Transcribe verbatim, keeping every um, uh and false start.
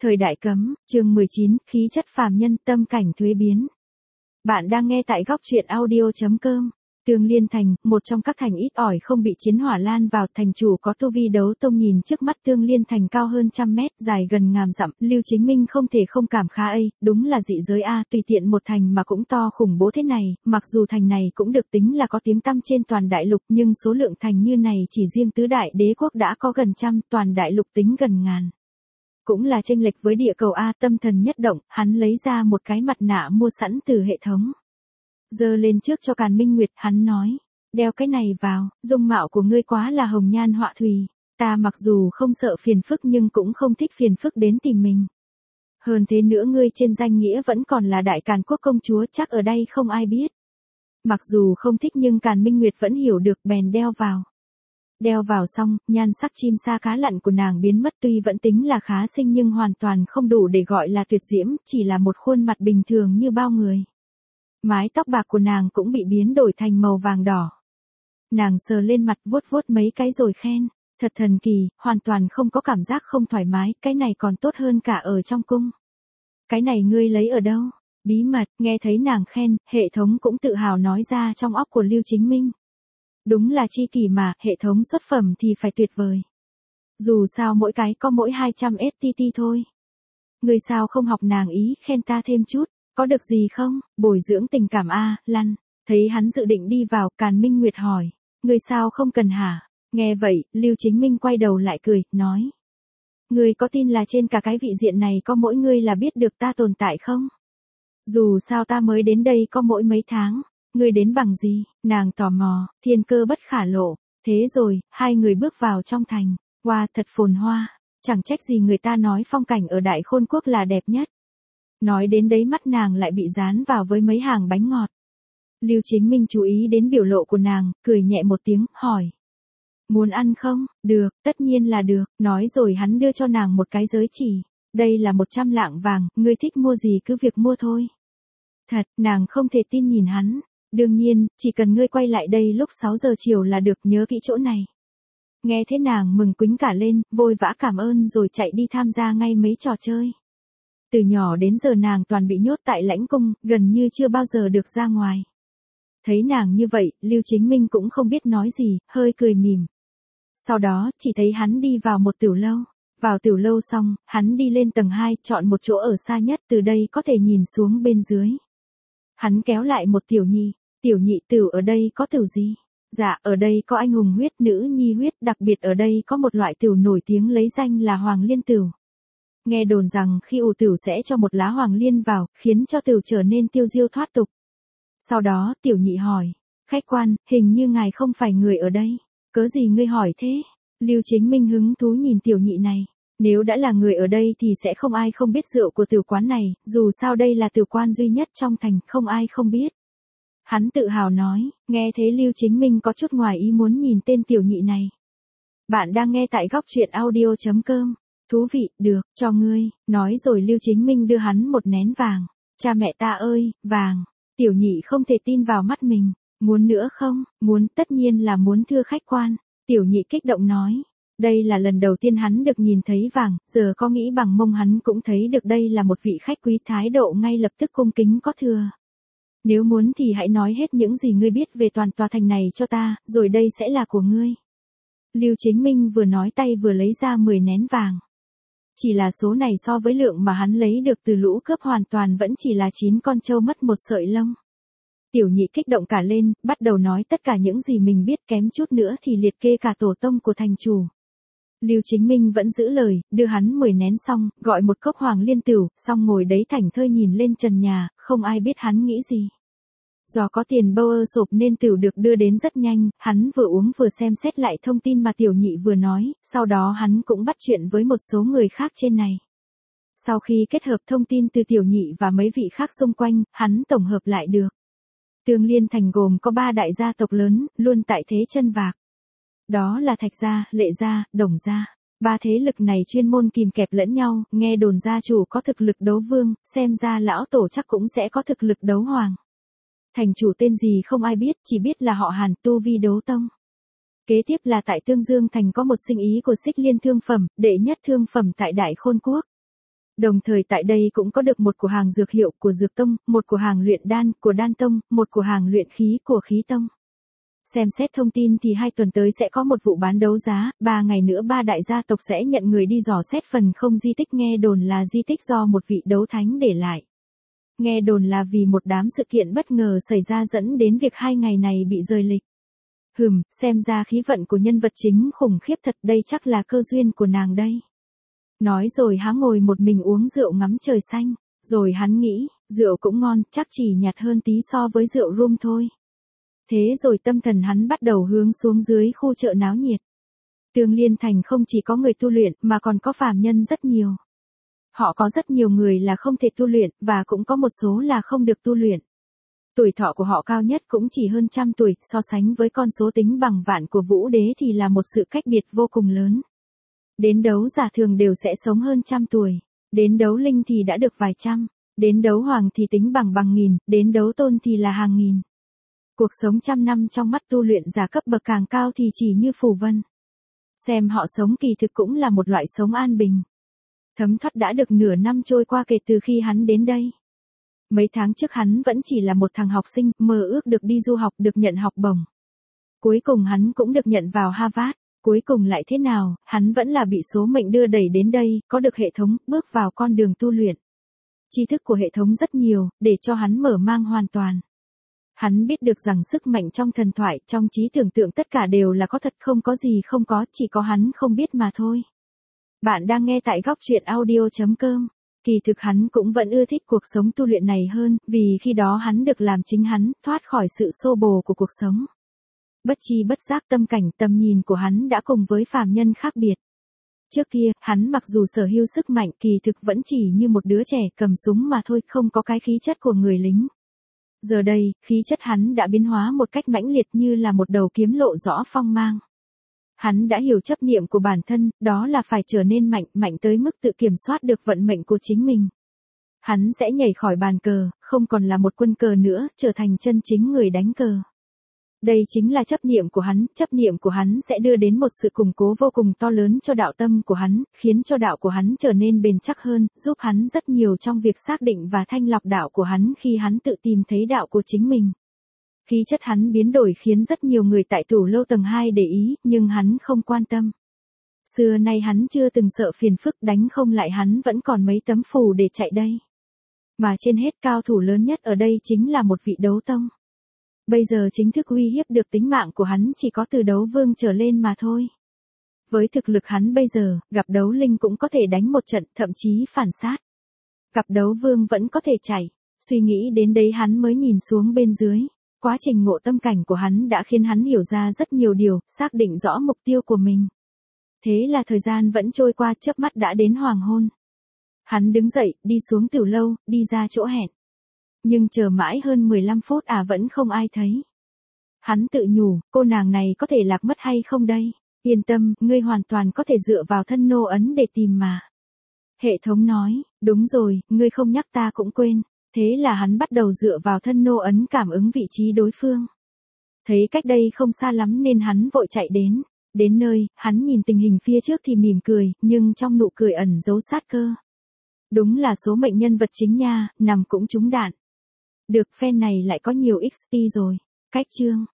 Thời đại cấm, chương mười chín, khí chất phàm nhân, tâm cảnh thuế biến. Bạn đang nghe tại góc truyện audio chấm com. Tương Liên Thành, một trong các thành ít ỏi không bị chiến hỏa lan vào, thành chủ có tu vi đấu tông nhìn trước mắt Tương Liên Thành cao hơn trăm mét, dài gần ngàn dặm, Lưu Chính Minh không thể không cảm khái, ấy, đúng là dị giới a, tùy tiện một thành mà cũng to khủng bố thế này, mặc dù thành này cũng được tính là có tiếng tăm trên toàn đại lục, nhưng số lượng thành như này chỉ riêng tứ đại đế quốc đã có gần trăm, toàn đại lục tính gần ngàn. Cũng là chênh lệch với địa cầu A, tâm thần nhất động, hắn lấy ra một cái mặt nạ mua sẵn từ hệ thống. Giơ lên trước cho Càn Minh Nguyệt, hắn nói, đeo cái này vào, dung mạo của ngươi quá là hồng nhan họa thủy, ta mặc dù không sợ phiền phức nhưng cũng không thích phiền phức đến tìm mình. Hơn thế nữa ngươi trên danh nghĩa vẫn còn là đại Càn Quốc công chúa, chắc ở đây không ai biết. Mặc dù không thích nhưng Càn Minh Nguyệt vẫn hiểu được, bèn đeo vào. Đeo vào xong, nhan sắc chim sa cá lặn của nàng biến mất, tuy vẫn tính là khá xinh nhưng hoàn toàn không đủ để gọi là tuyệt diễm, chỉ là một khuôn mặt bình thường như bao người. Mái tóc bạc của nàng cũng bị biến đổi thành màu vàng đỏ. Nàng sờ lên mặt vuốt vuốt mấy cái rồi khen, thật thần kỳ, hoàn toàn không có cảm giác không thoải mái, cái này còn tốt hơn cả ở trong cung. Cái này ngươi lấy ở đâu? Bí mật, nghe thấy nàng khen, hệ thống cũng tự hào nói ra trong óc của Lưu Chính Minh. Đúng là chi kỷ mà, hệ thống xuất phẩm thì phải tuyệt vời. Dù sao mỗi cái có mỗi hai trăm ét tê tê thôi. Người sao không học nàng ý, khen ta thêm chút, có được gì không, bồi dưỡng tình cảm a, lăn. Thấy hắn dự định đi vào, Càn Minh Nguyệt hỏi, người sao không cần hả? Nghe vậy, Lưu Chính Minh quay đầu lại cười, nói. Người có tin là trên cả cái vị diện này có mỗi ngươi là biết được ta tồn tại không? Dù sao ta mới đến đây có mỗi mấy tháng. Ngươi đến bằng gì? Nàng tò mò, thiên cơ bất khả lộ. Thế rồi, hai người bước vào trong thành. Wow, thật phồn hoa. Chẳng trách gì người ta nói phong cảnh ở Đại Khôn Quốc là đẹp nhất. Nói đến đấy mắt nàng lại bị dán vào với mấy hàng bánh ngọt. Lưu Chính Minh chú ý đến biểu lộ của nàng, cười nhẹ một tiếng, hỏi. Muốn ăn không? Được, tất nhiên là được. Nói rồi hắn đưa cho nàng một cái giới chỉ. Đây là một trăm lạng vàng, ngươi thích mua gì cứ việc mua thôi. Thật, nàng không thể tin nhìn hắn. Đương nhiên, chỉ cần ngươi quay lại đây lúc sáu giờ chiều là được, nhớ kỹ chỗ này. Nghe thế nàng mừng quýnh cả lên, vội vã cảm ơn rồi chạy đi tham gia ngay mấy trò chơi. Từ nhỏ đến giờ nàng toàn bị nhốt tại lãnh cung, gần như chưa bao giờ được ra ngoài. Thấy nàng như vậy, Lưu Chính Minh cũng không biết nói gì, hơi cười mỉm. Sau đó, chỉ thấy hắn đi vào một tiểu lâu. Vào tiểu lâu xong, hắn đi lên tầng hai, chọn một chỗ ở xa nhất, từ đây có thể nhìn xuống bên dưới. Hắn kéo lại một tiểu nhi. Tiểu nhị tửu ở đây có tửu gì? Dạ, ở đây có anh hùng huyết, nữ nhi huyết, đặc biệt ở đây có một loại tửu nổi tiếng lấy danh là Hoàng Liên tửu. Nghe đồn rằng khi ủ tửu sẽ cho một lá Hoàng Liên vào, khiến cho tửu trở nên tiêu diêu thoát tục. Sau đó, tiểu nhị hỏi, khách quan, hình như ngài không phải người ở đây. Cớ gì ngươi hỏi thế? Lưu Chính Minh hứng thú nhìn tiểu nhị này. Nếu đã là người ở đây thì sẽ không ai không biết rượu của tửu quán này, dù sao đây là tửu quan duy nhất trong thành, không ai không biết. Hắn tự hào nói, nghe thấy Lưu Chính Minh có chút ngoài ý muốn nhìn tên tiểu nhị này. Bạn đang nghe tại góc truyện audio chấm com. Thú vị, được, cho ngươi. Nói rồi Lưu Chính Minh đưa hắn một nén vàng. Cha mẹ ta ơi, vàng. Tiểu nhị không thể tin vào mắt mình. Muốn nữa không? Muốn, tất nhiên là muốn thưa khách quan. Tiểu nhị kích động nói. Đây là lần đầu tiên hắn được nhìn thấy vàng, giờ có nghĩ bằng mông hắn cũng thấy được đây là một vị khách quý, thái độ ngay lập tức cung kính có thừa. Nếu muốn thì hãy nói hết những gì ngươi biết về toàn tòa thành này cho ta, rồi đây sẽ là của ngươi. Lưu Chính Minh vừa nói tay vừa lấy ra mười nén vàng. Chỉ là số này so với lượng mà hắn lấy được từ lũ cướp hoàn toàn vẫn chỉ là chín con trâu mất một sợi lông. Tiểu nhị kích động cả lên, bắt đầu nói tất cả những gì mình biết, kém chút nữa thì liệt kê cả tổ tông của thành chủ. Lưu Chính Minh vẫn giữ lời, đưa hắn mười nén xong, gọi một cốc Hoàng Liên tửu, xong ngồi đấy thảnh thơi nhìn lên trần nhà, không ai biết hắn nghĩ gì. Do có tiền bâu ơ sộp nên tửu được đưa đến rất nhanh, hắn vừa uống vừa xem xét lại thông tin mà tiểu nhị vừa nói, sau đó hắn cũng bắt chuyện với một số người khác trên này. Sau khi kết hợp thông tin từ tiểu nhị và mấy vị khác xung quanh, hắn tổng hợp lại được. Tương Liên Thành gồm có ba đại gia tộc lớn, luôn tại thế chân vạc. Đó là Thạch gia, Lệ gia, Đồng gia. Ba thế lực này chuyên môn kìm kẹp lẫn nhau, nghe đồn gia chủ có thực lực đấu vương, xem ra lão tổ chắc cũng sẽ có thực lực đấu hoàng. Thành chủ tên gì không ai biết, chỉ biết là họ Hàn, tu vi đấu tông. Kế tiếp là tại Tương Dương Thành có một sinh ý của Xích Liên thương phẩm, đệ nhất thương phẩm tại Đại Khôn Quốc. Đồng thời tại đây cũng có được một cửa hàng dược hiệu của Dược Tông, một cửa hàng luyện đan của Đan Tông, một cửa hàng luyện khí của Khí Tông. Xem xét thông tin thì hai tuần tới sẽ có một vụ bán đấu giá, ba ngày nữa ba đại gia tộc sẽ nhận người đi dò xét phần không di tích, nghe đồn là di tích do một vị đấu thánh để lại. Nghe đồn là vì một đám sự kiện bất ngờ xảy ra dẫn đến việc hai ngày này bị rời lịch. Hừm, xem ra khí vận của nhân vật chính khủng khiếp thật, đây chắc là cơ duyên của nàng đây. Nói rồi hắn ngồi một mình uống rượu ngắm trời xanh, rồi hắn nghĩ, rượu cũng ngon, chắc chỉ nhạt hơn tí so với rượu rum thôi. Thế rồi tâm thần hắn bắt đầu hướng xuống dưới khu chợ náo nhiệt. Tương Liên Thành không chỉ có người tu luyện mà còn có phàm nhân rất nhiều. Họ có rất nhiều người là không thể tu luyện và cũng có một số là không được tu luyện. Tuổi thọ của họ cao nhất cũng chỉ hơn trăm tuổi, so sánh với con số tính bằng vạn của Vũ Đế thì là một sự cách biệt vô cùng lớn. Đến đấu giả thường đều sẽ sống hơn trăm tuổi, đến đấu linh thì đã được vài trăm, đến đấu hoàng thì tính bằng bằng nghìn, đến đấu tôn thì là hàng nghìn. Cuộc sống trăm năm trong mắt tu luyện giả cấp bậc càng cao thì chỉ như phù vân. Xem họ sống kỳ thực cũng là một loại sống an bình. Thấm thoát đã được nửa năm trôi qua kể từ khi hắn đến đây. Mấy tháng trước hắn vẫn chỉ là một thằng học sinh, mơ ước được đi du học, được nhận học bổng. Cuối cùng hắn cũng được nhận vào Harvard. Cuối cùng lại thế nào, hắn vẫn là bị số mệnh đưa đẩy đến đây, có được hệ thống, bước vào con đường tu luyện. Tri thức của hệ thống rất nhiều, để cho hắn mở mang hoàn toàn. Hắn biết được rằng sức mạnh trong thần thoại, trong trí tưởng tượng tất cả đều là có thật, không có gì không có, chỉ có hắn không biết mà thôi. Bạn đang nghe tại góc truyện audio chấm com. Kỳ thực hắn cũng vẫn ưa thích cuộc sống tu luyện này hơn, vì khi đó hắn được làm chính hắn, thoát khỏi sự xô bồ của cuộc sống. Bất chi bất giác tâm cảnh tầm nhìn của hắn đã cùng với phàm nhân khác biệt. Trước kia, hắn mặc dù sở hữu sức mạnh kỳ thực vẫn chỉ như một đứa trẻ cầm súng mà thôi, không có cái khí chất của người lính. Giờ đây, khí chất hắn đã biến hóa một cách mãnh liệt như là một đầu kiếm lộ rõ phong mang. Hắn đã hiểu chấp niệm của bản thân, đó là phải trở nên mạnh, mạnh tới mức tự kiểm soát được vận mệnh của chính mình. Hắn sẽ nhảy khỏi bàn cờ, không còn là một quân cờ nữa, trở thành chân chính người đánh cờ. Đây chính là chấp niệm của hắn, chấp niệm của hắn sẽ đưa đến một sự củng cố vô cùng to lớn cho đạo tâm của hắn, khiến cho đạo của hắn trở nên bền chắc hơn, giúp hắn rất nhiều trong việc xác định và thanh lọc đạo của hắn khi hắn tự tìm thấy đạo của chính mình. Khí chất hắn biến đổi khiến rất nhiều người tại tủ lâu tầng hai để ý, nhưng hắn không quan tâm. Xưa nay hắn chưa từng sợ phiền phức, đánh không lại hắn vẫn còn mấy tấm phù để chạy đây. Mà trên hết cao thủ lớn nhất ở đây chính là một vị đấu tông. Bây giờ chính thức uy hiếp được tính mạng của hắn chỉ có từ đấu vương trở lên mà thôi. Với thực lực hắn bây giờ, gặp đấu linh cũng có thể đánh một trận, thậm chí phản sát. Gặp đấu vương vẫn có thể chạy. Suy nghĩ đến đấy hắn mới nhìn xuống bên dưới. Quá trình ngộ tâm cảnh của hắn đã khiến hắn hiểu ra rất nhiều điều, xác định rõ mục tiêu của mình. Thế là thời gian vẫn trôi qua, chớp mắt đã đến hoàng hôn. Hắn đứng dậy, đi xuống tiểu lâu, đi ra chỗ hẹn. Nhưng chờ mãi hơn mười lăm phút à vẫn không ai thấy. Hắn tự nhủ, cô nàng này có thể lạc mất hay không đây? Yên tâm, ngươi hoàn toàn có thể dựa vào thân nô ấn để tìm mà. Hệ thống nói, đúng rồi, ngươi không nhắc ta cũng quên. Thế là hắn bắt đầu dựa vào thân nô ấn cảm ứng vị trí đối phương. Thấy cách đây không xa lắm nên hắn vội chạy đến. Đến nơi, hắn nhìn tình hình phía trước thì mỉm cười, nhưng trong nụ cười ẩn giấu sát cơ. Đúng là số mệnh nhân vật chính nha, nằm cũng trúng đạn. Được, phen này lại có nhiều ích pê rồi. Cách chương